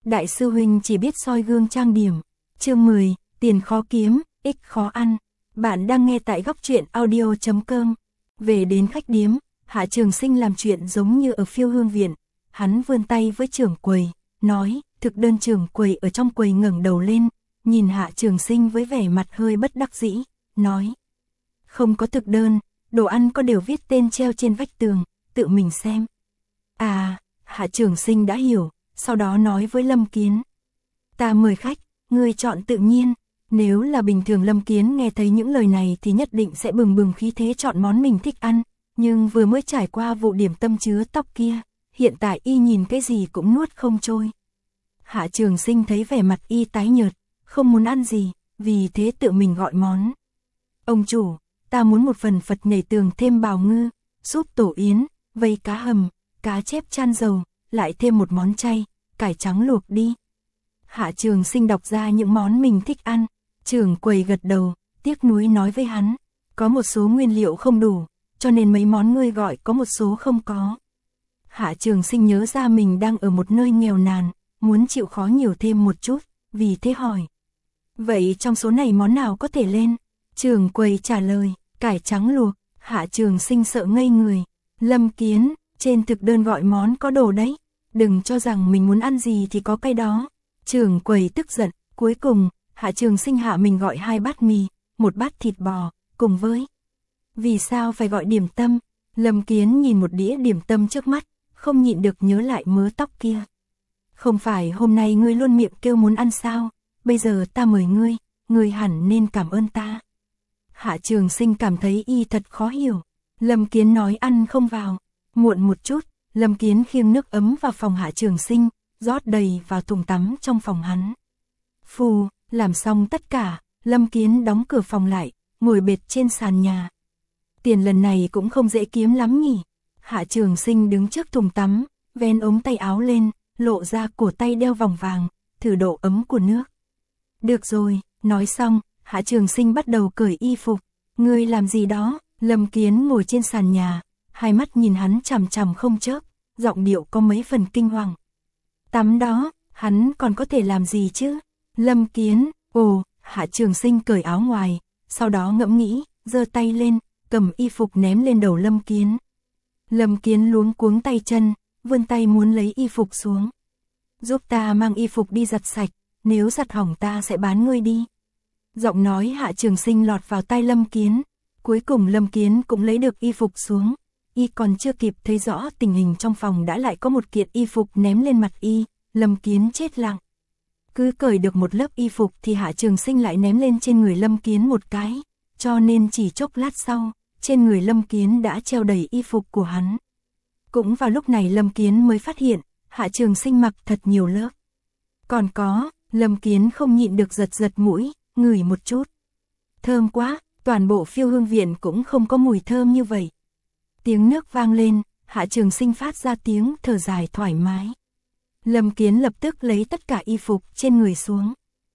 Đại sư huynh chỉ biết soi gương trang điểm. Chương 10, tiền khó kiếm, ích khó ăn. Bạn đang nghe tại góc truyện audio.com. Về đến khách điếm, Hạ Trường Sinh làm chuyện giống như ở Phiêu Hương Viện. Hắn vươn tay với trưởng quầy, nói, thực đơn. Trưởng quầy ở trong quầy ngẩng đầu lên, nhìn Hạ Trường Sinh với vẻ mặt hơi bất đắc dĩ, nói. Không có thực đơn, đồ ăn có đều viết tên treo trên vách tường, tự mình xem. À, Hạ Trường Sinh đã hiểu, sau đó nói với Lâm Kiến. Ta mời khách, ngươi chọn tự nhiên. Nếu là bình thường Lâm Kiến nghe thấy những lời này thì nhất định sẽ bừng bừng khí thế chọn món mình thích ăn, nhưng vừa mới trải qua vụ điểm tâm chứa tóc kia, hiện tại y nhìn cái gì cũng nuốt không trôi. Hạ Trường Sinh thấy vẻ mặt y tái nhợt, không muốn ăn gì, vì thế tự mình gọi món. Ông chủ, ta muốn một phần Phật nhảy tường thêm bào ngư, súp tổ yến, vây cá hầm, cá chép chan dầu, lại thêm một món chay, cải trắng luộc đi. Hạ Trường Sinh đọc ra những món mình thích ăn, trưởng quầy gật đầu, tiếc nuối nói với hắn, có một số nguyên liệu không đủ, cho nên mấy món ngươi gọi có một số không có. Hạ Trường Sinh nhớ ra mình đang ở một nơi nghèo nàn, muốn chịu khó nhiều thêm một chút, vì thế hỏi. Vậy trong số này món nào có thể lên? Trưởng quầy trả lời, cải trắng luộc. Hạ Trường Sinh sợ ngây người. Lâm Kiến, trên thực đơn gọi món có đồ đấy, đừng cho rằng mình muốn ăn gì thì có cái đó. Trưởng quầy tức giận, cuối cùng, Hạ Trường Sinh hạ mình gọi 2 bát mì, 1 bát thịt bò, cùng với. Vì sao phải gọi điểm tâm? Lâm Kiến nhìn một đĩa điểm tâm trước mắt, không nhịn được nhớ lại mớ tóc kia. Không phải hôm nay ngươi luôn miệng kêu muốn ăn sao, bây giờ ta mời ngươi hẳn nên cảm ơn ta. Hạ Trường Sinh cảm thấy y thật khó hiểu. Lâm Kiến nói ăn không vào. Muộn một chút, Lâm Kiến khiêng nước ấm vào phòng Hạ Trường Sinh, rót đầy vào thùng tắm trong phòng hắn. Phù, làm xong tất cả, Lâm Kiến đóng cửa phòng lại, ngồi bệt trên sàn nhà. Tiền lần này cũng không dễ kiếm lắm nhỉ. Hạ Trường Sinh đứng trước thùng tắm, vén ống tay áo lên, lộ ra cổ tay đeo vòng vàng, thử độ ấm của nước. Được rồi, nói xong, Hạ Trường Sinh bắt đầu cởi y phục. Ngươi làm gì đó? Lâm Kiến ngồi trên sàn nhà, hai mắt nhìn hắn chằm chằm không chớp, giọng điệu có mấy phần kinh hoàng. Tắm đó, hắn còn có thể làm gì chứ? Lâm Kiến, Hạ Trường Sinh cởi áo ngoài, sau đó ngẫm nghĩ, giơ tay lên, cầm y phục ném lên đầu Lâm Kiến. Lâm Kiến luống cuống tay chân, vươn tay muốn lấy y phục xuống. Giúp ta mang y phục đi giặt sạch, nếu giặt hỏng ta sẽ bán ngươi đi. Giọng nói Hạ Trường Sinh lọt vào tai Lâm Kiến. Cuối cùng Lâm Kiến cũng lấy được y phục xuống. Y còn chưa kịp thấy rõ tình hình trong phòng đã lại có một kiện y phục ném lên mặt y. Lâm Kiến chết lặng. Cứ cởi được một lớp y phục thì Hạ Trường Sinh lại ném lên trên người Lâm Kiến một cái. Cho nên chỉ chốc lát sau, trên người Lâm Kiến đã treo đầy y phục của hắn. Cũng vào lúc này Lâm Kiến mới phát hiện, Hạ Trường Sinh mặc thật nhiều lớp. Còn có, Lâm Kiến không nhịn được giật giật mũi, ngửi một chút. Thơm quá, toàn bộ Phiêu Hương Viện cũng không có mùi thơm như vậy. Tiếng nước vang lên, Hạ Trường Sinh phát ra tiếng thở dài thoải mái. Lâm Kiến lập tức lấy tất cả y phục trên người xuống.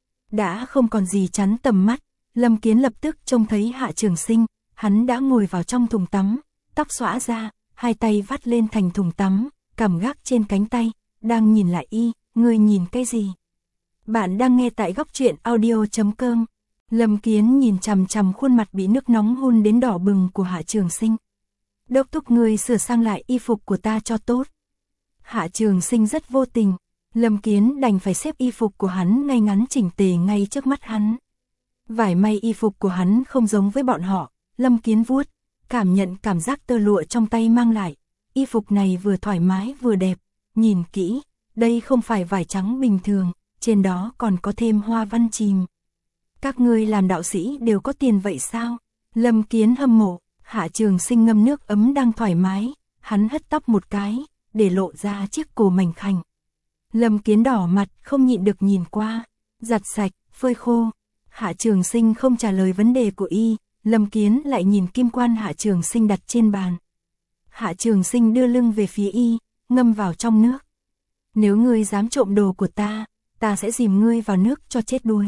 Đã không còn gì chắn tầm mắt, Lâm Kiến lập tức trông thấy Hạ Trường Sinh, hắn đã ngồi vào trong thùng tắm, tóc xõa ra, hai tay vắt lên thành thùng tắm, cằm gác trên cánh tay, đang nhìn lại y. Ngươi nhìn cái gì? Bạn đang nghe tại góc truyện audio.com. Lâm Kiến nhìn chằm chằm khuôn mặt bị nước nóng hun đến đỏ bừng của Hạ Trường Sinh. Đốc thúc ngươi sửa sang lại y phục của ta cho tốt. Hạ Trường Sinh rất vô tình. Lâm Kiến đành phải xếp y phục của hắn ngay ngắn chỉnh tề ngay trước mắt hắn. Vải may y phục của hắn không giống với bọn họ. Lâm Kiến vuốt, cảm nhận cảm giác tơ lụa trong tay mang lại. Y phục này vừa thoải mái vừa đẹp. Nhìn kỹ, đây không phải vải trắng bình thường, trên đó còn có thêm hoa văn chìm. Các ngươi làm đạo sĩ đều có tiền vậy sao? Lâm Kiến hâm mộ. Hạ Trường Sinh ngâm nước ấm đang thoải mái, hắn hất tóc một cái, để lộ ra chiếc cổ mảnh khảnh. Lâm Kiến đỏ mặt, không nhịn được nhìn qua. Giặt sạch, phơi khô. Hạ Trường Sinh không trả lời vấn đề của y. Lâm Kiến lại nhìn kim quan Hạ Trường Sinh đặt trên bàn. Hạ Trường Sinh đưa lưng về phía y, ngâm vào trong nước. Nếu ngươi dám trộm đồ của ta sẽ dìm ngươi vào nước cho chết đuối.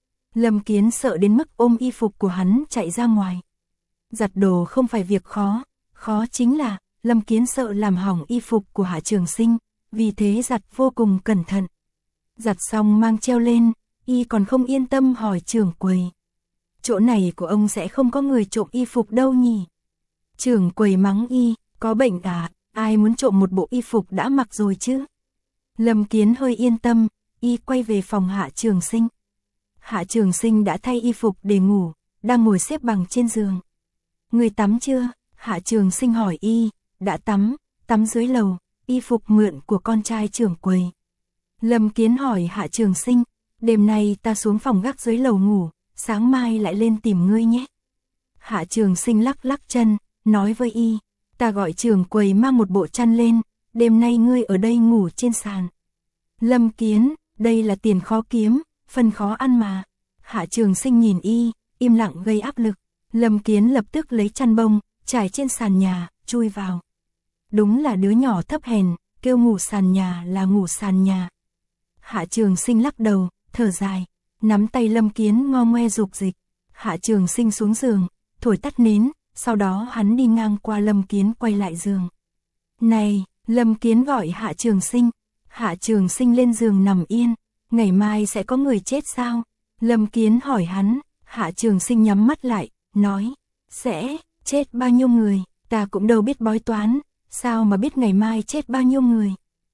Lâm Kiến sợ đến mức ôm y phục của hắn chạy ra ngoài. Giặt đồ không phải việc khó, khó chính là Lâm Kiến sợ làm hỏng y phục của Hạ Trường Sinh, vì thế giặt vô cùng cẩn thận. Giặt xong mang treo lên, y còn không yên tâm hỏi trưởng quầy. Chỗ này của ông sẽ không có người trộm y phục đâu nhỉ? Trưởng quầy mắng y, có bệnh à, ai muốn trộm một bộ y phục đã mặc rồi chứ? Lâm Kiến hơi yên tâm, y quay về phòng Hạ Trường Sinh. Hạ Trường Sinh đã thay y phục để ngủ, đang ngồi xếp bằng trên giường. Người tắm chưa? Hạ Trường Sinh hỏi y, đã tắm, tắm dưới lầu, y phục mượn của con trai trưởng quầy. Lâm Kiến hỏi Hạ Trường Sinh, đêm nay ta xuống phòng gác dưới lầu ngủ, sáng mai lại lên tìm ngươi nhé. Hạ Trường Sinh lắc lắc chân, nói với y, ta gọi trưởng quầy mang một bộ chăn lên, đêm nay ngươi ở đây ngủ trên sàn. Lâm Kiến, đây là tiền khó kiếm, phần khó ăn mà. Hạ Trường Sinh nhìn y, im lặng gây áp lực. Lâm Kiến lập tức lấy chăn bông, trải trên sàn nhà, chui vào. Đúng là đứa nhỏ thấp hèn, kêu ngủ sàn nhà là ngủ sàn nhà. Hạ Trường Sinh lắc đầu, thở dài, nắm tay Lâm Kiến ngo ngoe dục dịch. Hạ Trường Sinh xuống giường, thổi tắt nến, sau đó hắn đi ngang qua Lâm Kiến quay lại giường. Này, Lâm Kiến gọi Hạ Trường Sinh. Hạ Trường Sinh lên giường nằm yên, ngày mai sẽ có người chết sao? Lâm Kiến hỏi hắn, Hạ Trường Sinh nhắm mắt lại, nói, sẽ chết bao nhiêu người, ta cũng đâu biết bói toán, sao mà biết ngày mai chết bao nhiêu người?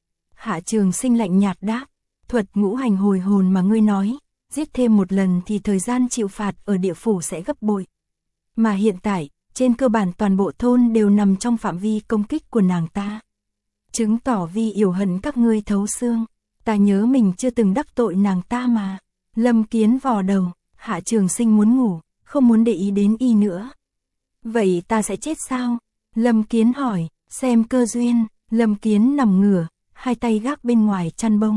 Hạ Trường Sinh lạnh nhạt đáp, thuật ngũ hành hồi hồn mà ngươi nói, giết thêm một lần thì thời gian chịu phạt ở địa phủ sẽ gấp bội. Mà hiện tại, trên cơ bản toàn bộ thôn đều nằm trong phạm vi công kích của nàng ta. Chứng tỏ Vi yểu hận các ngươi thấu xương, ta nhớ mình chưa từng đắc tội nàng ta mà. Lâm Kiến vò đầu, Hạ Trường Sinh muốn ngủ, không muốn để ý đến y nữa. Vậy ta sẽ chết sao? Lâm Kiến hỏi, xem cơ duyên. Lâm Kiến nằm ngửa, hai tay gác bên ngoài chăn bông.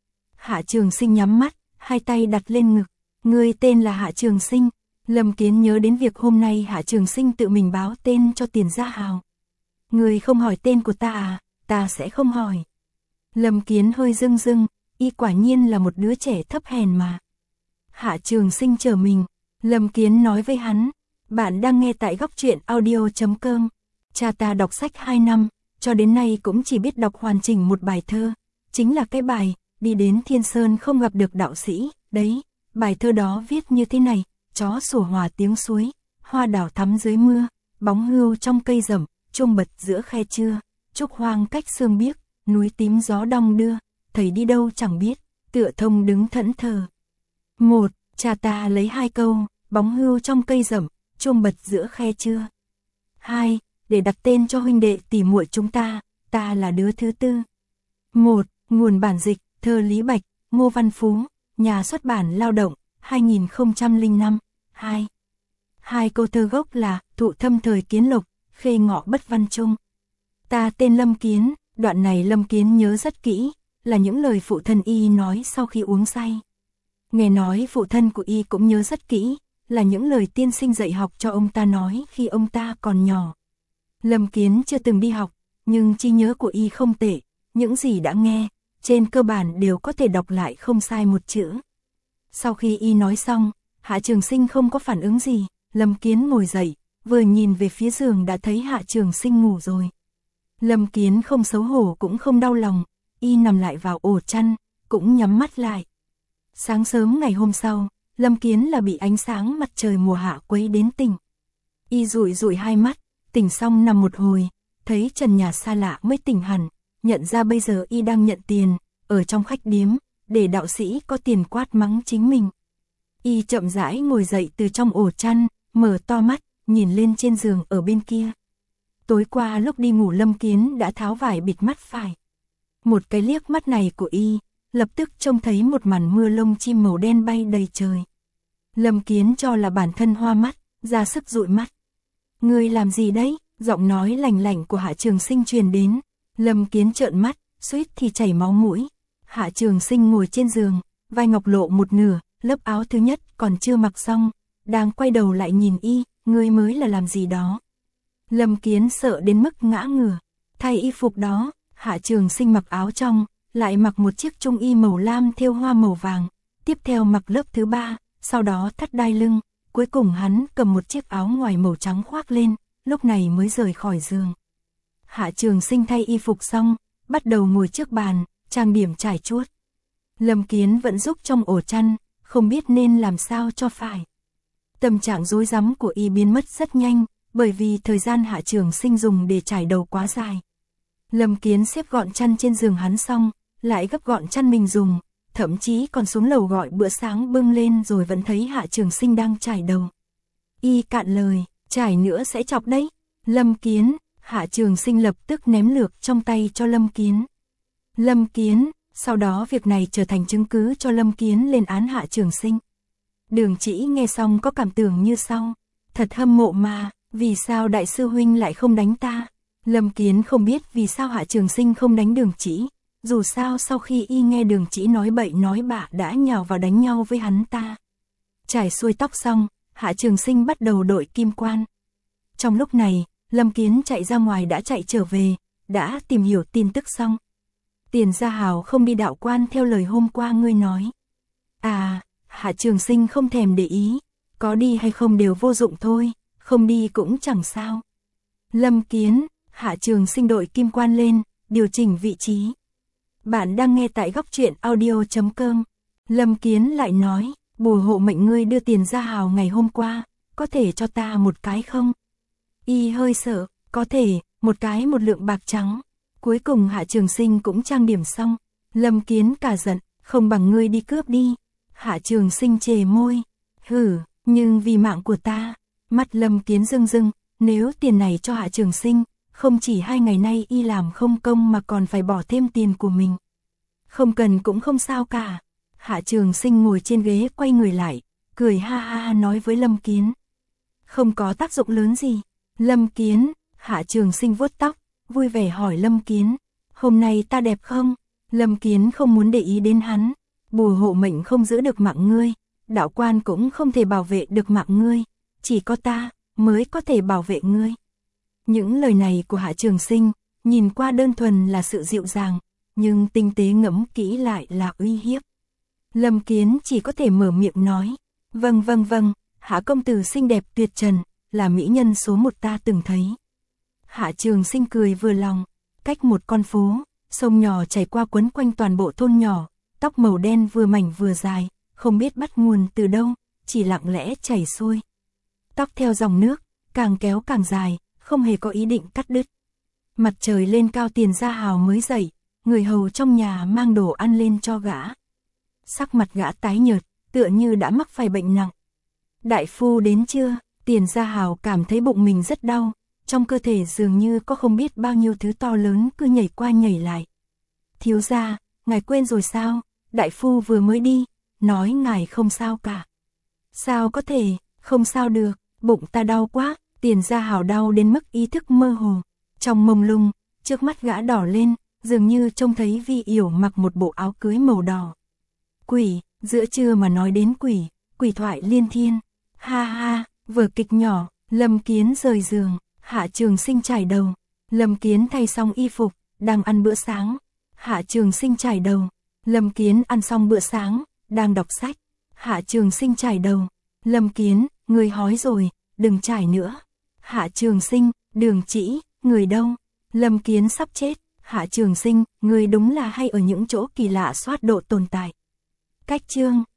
Hạ Trường Sinh nhắm mắt, hai tay đặt lên ngực. Ngươi tên là Hạ Trường Sinh. Lâm Kiến nhớ đến việc hôm nay Hạ Trường Sinh tự mình báo tên cho Tiền Gia Hào. Ngươi không hỏi tên của ta à? Ta sẽ không hỏi. Lâm Kiến hơi rưng rưng, y quả nhiên là một đứa trẻ thấp hèn mà. Hạ Trường Sinh chờ mình. Lâm Kiến nói với hắn, bạn đang nghe tại góc truyện audio.com. Cha ta đọc sách 2 năm, cho đến nay cũng chỉ biết đọc hoàn chỉnh một bài thơ. Chính là cái bài, đi đến Thiên Sơn không gặp được đạo sĩ, đấy. Bài thơ đó viết như thế này, chó sủa hòa tiếng suối, hoa đào thắm dưới mưa, bóng hươu trong cây rậm, chuông bật giữa khe trưa, trúc hoang cách sương biếc, núi tím gió đong đưa, thầy đi đâu chẳng biết, tựa thông đứng thẫn thờ. Một, cha ta lấy 2 câu, bóng hươu trong cây rậm, chuông bật giữa khe trưa. 2, để đặt tên cho huynh đệ tỉ muội chúng ta là đứa thứ tư. 1, nguồn bản dịch, thơ Lý Bạch, Ngô Văn Phú, nhà xuất bản Lao động, 2005. 2. 2 câu thơ gốc là Thụ Thâm thời Kiến Lộc, Khê Ngọ Bất Văn Trung. Ta tên Lâm Kiến, đoạn này Lâm Kiến nhớ rất kỹ, là những lời phụ thân y nói sau khi uống say. Nghe nói phụ thân của y cũng nhớ rất kỹ, là những lời tiên sinh dạy học cho ông ta nói khi ông ta còn nhỏ. Lâm Kiến chưa từng đi học, nhưng trí nhớ của y không tệ, những gì đã nghe, trên cơ bản đều có thể đọc lại không sai một chữ. Sau khi y nói xong, Hạ Trường Sinh không có phản ứng gì, Lâm Kiến ngồi dậy, vừa nhìn về phía giường đã thấy Hạ Trường Sinh ngủ rồi. Lâm Kiến không xấu hổ cũng không đau lòng, y nằm lại vào ổ chăn, cũng nhắm mắt lại. Sáng sớm ngày hôm sau, Lâm Kiến là bị ánh sáng mặt trời mùa hạ quấy đến tỉnh. Y dụi dụi hai mắt, tỉnh xong nằm một hồi, thấy trần nhà xa lạ mới tỉnh hẳn, nhận ra bây giờ y đang nhận tiền, ở trong khách điếm, để đạo sĩ có tiền quát mắng chính mình. Y chậm rãi ngồi dậy từ trong ổ chăn, mở to mắt, nhìn lên trên giường ở bên kia. Tối qua lúc đi ngủ Lâm Kiến đã tháo vải bịt mắt phải. Một cái liếc mắt này của y, lập tức trông thấy một màn mưa lông chim màu đen bay đầy trời. Lâm Kiến cho là bản thân hoa mắt, ra sức dụi mắt. Ngươi làm gì đấy? Giọng nói lành lạnh của Hạ Trường Sinh truyền đến. Lâm Kiến trợn mắt, suýt thì chảy máu mũi. Hạ Trường Sinh ngồi trên giường, vai ngọc lộ một nửa, lớp áo thứ nhất còn chưa mặc xong, đang quay đầu lại nhìn y, ngươi mới là làm gì đó. Lâm Kiến sợ đến mức ngã ngửa, thay y phục đó, Hạ Trường Sinh mặc áo trong, lại mặc một chiếc trung y màu lam thêu hoa màu vàng, tiếp theo mặc lớp thứ 3, sau đó thắt đai lưng, cuối cùng hắn cầm một chiếc áo ngoài màu trắng khoác lên, lúc này mới rời khỏi giường. Hạ Trường Sinh thay y phục xong, bắt đầu ngồi trước bàn, trang điểm trải chuốt. Lâm Kiến vẫn rúc trong ổ chăn, không biết nên làm sao cho phải. Tâm trạng rối rắm của y biến mất rất nhanh, bởi vì thời gian Hạ Trường Sinh dùng để trải đầu quá dài. Lâm Kiến xếp gọn chăn trên giường hắn xong, lại gấp gọn chăn mình dùng, thậm chí còn xuống lầu gọi bữa sáng bưng lên rồi vẫn thấy Hạ Trường Sinh đang trải đầu. Y cạn lời, trải nữa sẽ chọc đấy. Lâm Kiến, Hạ Trường Sinh lập tức ném lược trong tay cho Lâm Kiến. Lâm Kiến, sau đó việc này trở thành chứng cứ cho Lâm Kiến lên án Hạ Trường Sinh. Đường Chỉ nghe xong có cảm tưởng như sau, thật hâm mộ mà, vì sao đại sư huynh lại không đánh ta? Lâm Kiến không biết vì sao Hạ Trường Sinh không đánh Đường Chỉ, dù sao sau khi y nghe Đường Chỉ nói bậy nói bạ đã nhào vào đánh nhau với hắn ta. Trải xuôi tóc xong, Hạ Trường Sinh bắt đầu đội kim quan. Trong lúc này, Lâm Kiến chạy ra ngoài đã chạy trở về, đã tìm hiểu tin tức xong. Tiền Gia Hào không đi đạo quan theo lời hôm qua ngươi nói. À, Hạ Trường Sinh không thèm để ý, có đi hay không đều vô dụng thôi, không đi cũng chẳng sao. Lâm Kiến, Hạ Trường Sinh đội kim quan lên, điều chỉnh vị trí. Bạn đang nghe tại góc truyện audio.com. Lâm Kiến lại nói, bùa hộ mệnh ngươi đưa Tiền Gia Hào ngày hôm qua, có thể cho ta một cái không? Y hơi sợ, có thể, một cái một lượng bạc trắng. Cuối cùng Hạ Trường Sinh cũng trang điểm xong. Lâm Kiến cả giận, không bằng ngươi đi cướp đi. Hạ Trường Sinh chề môi, hử, nhưng vì mạng của ta. Mắt Lâm Kiến rưng rưng, nếu tiền này cho Hạ Trường Sinh, không chỉ 2 ngày nay y làm không công mà còn phải bỏ thêm tiền của mình. Không cần cũng không sao cả. Hạ Trường Sinh ngồi trên ghế quay người lại, cười ha ha nói với Lâm Kiến. Không có tác dụng lớn gì. Lâm Kiến, Hạ Trường Sinh vuốt tóc, vui vẻ hỏi Lâm Kiến, hôm nay ta đẹp không? Lâm Kiến không muốn để ý đến hắn, bùa hộ mệnh không giữ được mạng ngươi, đạo quan cũng không thể bảo vệ được mạng ngươi, chỉ có ta mới có thể bảo vệ ngươi. Những lời này của Hạ Trường Sinh, nhìn qua đơn thuần là sự dịu dàng, nhưng tinh tế ngẫm kỹ lại là uy hiếp. Lâm Kiến chỉ có thể mở miệng nói, vâng, Hạ công tử xinh đẹp tuyệt trần, là mỹ nhân số 1 ta từng thấy. Hạ Trường Sinh cười vừa lòng, cách một con phố, sông nhỏ chảy qua quấn quanh toàn bộ thôn nhỏ, tóc màu đen vừa mảnh vừa dài, không biết bắt nguồn từ đâu, chỉ lặng lẽ chảy xuôi. Tóc theo dòng nước, càng kéo càng dài, không hề có ý định cắt đứt. Mặt trời lên cao Tiền Gia Hào mới dậy, người hầu trong nhà mang đồ ăn lên cho gã. Sắc mặt gã tái nhợt, tựa như đã mắc phải bệnh nặng. Đại phu đến chưa? Tiền Gia Hào cảm thấy bụng mình rất đau, trong cơ thể dường như có không biết bao nhiêu thứ to lớn cứ nhảy qua nhảy lại. Thiếu gia, ngài quên rồi sao? Đại phu vừa mới đi, nói ngài không sao cả. Sao có thể, không sao được, bụng ta đau quá. Tiền Gia Hào đau đến mức ý thức mơ hồ. Trong mông lung, trước mắt gã đỏ lên, dường như trông thấy Vi Yểu mặc một bộ áo cưới màu đỏ. Quỷ, giữa trưa mà nói đến quỷ, quỷ thoại liên thiên. Ha ha, vở kịch nhỏ, Lâm Kiến rời giường, Hạ Trường Sinh trải đầu. Lâm Kiến thay xong y phục, đang ăn bữa sáng. Hạ Trường Sinh trải đầu. Lâm Kiến ăn xong bữa sáng, đang đọc sách. Hạ Trường Sinh trải đầu. Lâm Kiến, người hói rồi, đừng trải nữa. Hạ Trường Sinh, Đường Chỉ, người đâu? Lâm Kiến sắp chết. Hạ Trường Sinh, người đúng là hay ở những chỗ kỳ lạ soát độ tồn tại. Cách chương